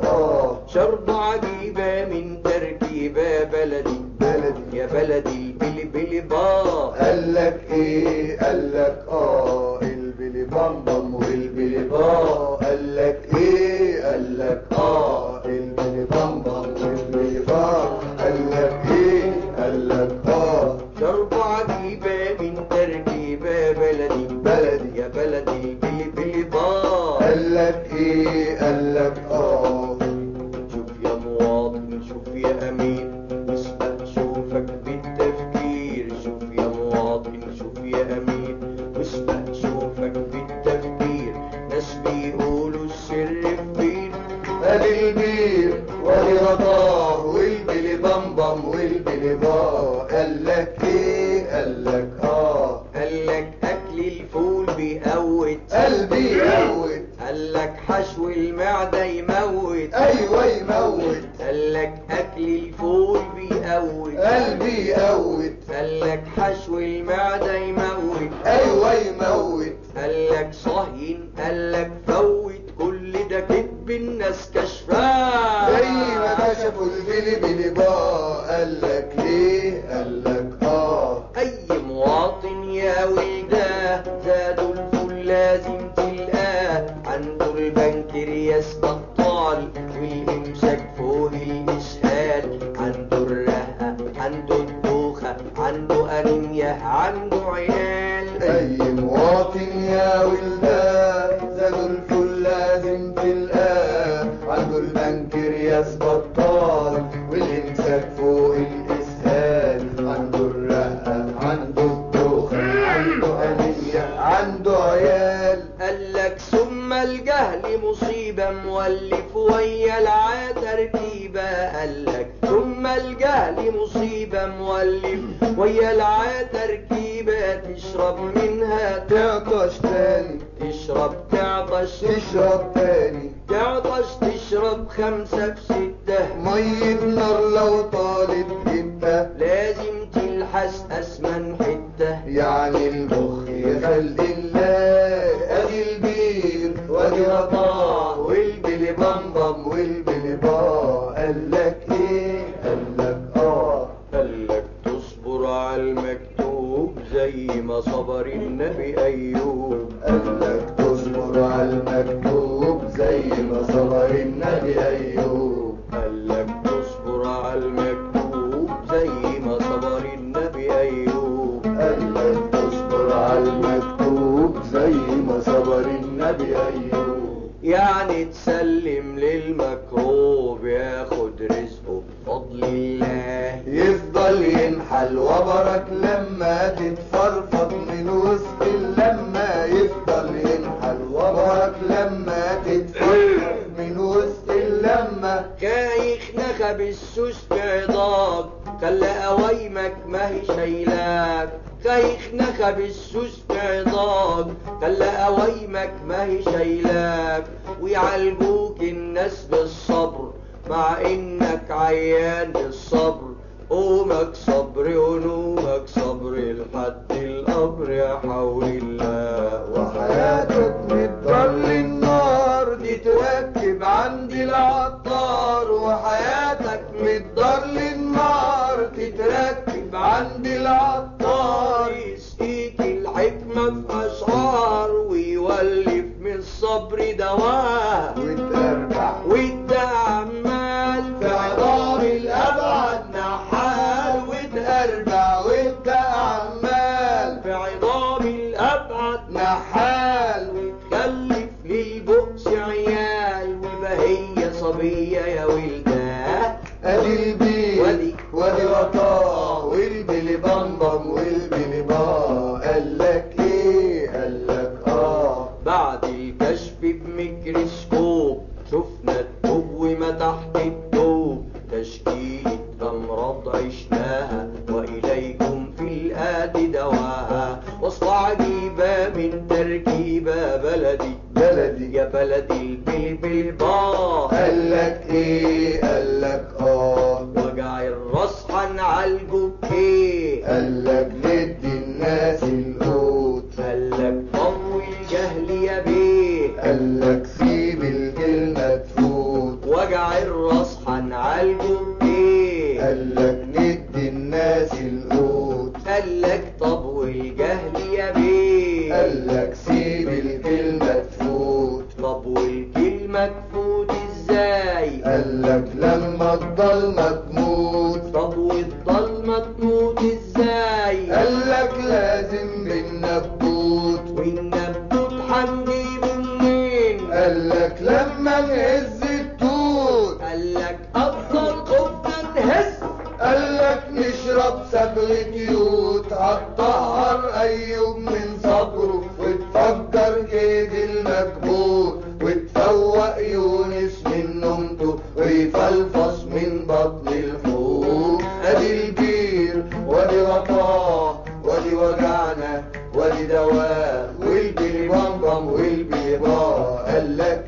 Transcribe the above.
شرب عجيبة من تركيبة بلدي يا بلدي البلي با. قالك ايه؟ قالك البلي بام بام والبلي با. قالك ايه؟ قالك البلي بام بام والبلي با. قالك ايه؟ قالك شرب عجيبة من تركيبة بلدي يا بلدي البلي با. قالك ايه؟ قالك شوف يا مواطن شوف يا امين واسبق شوفك بالتفكير. شوف يا مواطن شوف يا امين واسبق شوفك بالتفكير. ناس بيقولوا السر فين؟ ادي البير وادي غطاه والبلي بام بام والبلي با. قالك ايه؟ قالك قالك اكل الفول بيقوت قلبي يقوت. قالك حشو المعدة يموت. ايوه يموت. قالك اكل الفول بيقوت قلبي يقوت. قالك حشو المعدة يموت. ايوه يموت. قالك صهين قالك فوت. كل ده كدب الناس كشفاه زي ما شافوا البلي بلي با. قالك ليه؟ قالك اي مواطن يا ولداه زادوا الفول لازم تلقاه. عنده البنكرياس بطال والامساك فوق الاسهال. عنده الرهقه عنده الدوخه عنده انيميا عنده عيال. اي مواطن يا ولدان زادوا الفل لازم تلقاه. عنده البنكرياس بطال والامساك فوق الاسهال. عنده الرقه عنده الدوخه عنده انيميا عنده عيال. قالك ثم الجهل مصيبة مولف ويا العتركيبة. قالك ثم الجهل مصيبة مولف ويا العتركيبة. تشرب منها تعطش تاني تشرب تعطش تشرب تاني تعطش تشرب 5 في 6. مية نار لو طالت جدا لازم تلحس أسمن حتة. يعني المخ يخلي الله. ادي البير وادي غطاه والبلي بام بام والبلي با. قالك ايه؟ قالك قالك تصبر على المكتوب زي ما صبر النبي أيوب. قالك تصبر على المكتوب زي ما صبر النبي ايوب. قالك تصبر على المكتوب زي ما صبر النبي أيوب. قالك تصبر على المكتوب زي ما صبر النبي ايوب. يعني تسلم للمكروب ياخد رزقه بفضل الله. يفضل ينحل وبرك لما تتفرفط من وسط اللمة. يفضل ينحل وبرك لما تتفرفط من وسط اللمة. كايخ نخب السوس بعضاك خلى قوايمك ما هي شايلاك. كايخ نخب السوس بعضاك خلى قوايمك ما هي شايلاك. ويعالجوك الناس بالصبر مع انك عيان بالصبر. قومك صبر ونومك صبر لحد القبر يا حول الله. وحياتك متضر للنار دي تركب عندي العطار. وحياتك متضر للنار تتركب عندي العطار. يسقيك الحكمة في أشعار ويولف من الصبر دواه. وتربح وانت عمال في عظام الأبعد نحال. وتربح وانت عمال في عظام الأبعد نحال. وتخلف للبؤس عيال. وبهية صبية يا ولداه. ادي البيت وادي غطاه والبلي بام بام والبلي با. قالك ايه؟ قالك بعد الكشف بميكروسكوب شفنا الدوب وما تحت الدوب. تشكيلة أمراض عشناها وإليكم في الآد دواها. وصفة عجيبة من تركيبة بلدي يا بلدي البلبل با. قالك ايه؟ قالك وجع الراس هنعالجه بايه؟ قالك ندي الناس القوت. قالك ضوي الجهل يا بيه. قالك سيب الكلمة تفوت. وجع وجع الراس هنعالجه بايه؟ قالك ندي الناس القوت. قالك طب والجهل يا بيه؟ قالك سيب الكلمة تفوت. طب والكلمة تفوت ازاي؟ قالك لما الضلمة تموت. طب والضلمة تموت ازاي؟ قالك لازم بالنبوت. والنبوت هنجيبه منين؟ قالك لما نهز التوت. قالك افضل قبة نهز. قالك نشرب صبغ يوت. هتطهر ايوب من صبره وتفجر جيد المكبوت وتفوق يونس من نومته ويفلفص من بطن الحوت. ادي البير وادي غطاه وادي وجعنا وادي دواه والبلي بمبم والبلي باه. قالك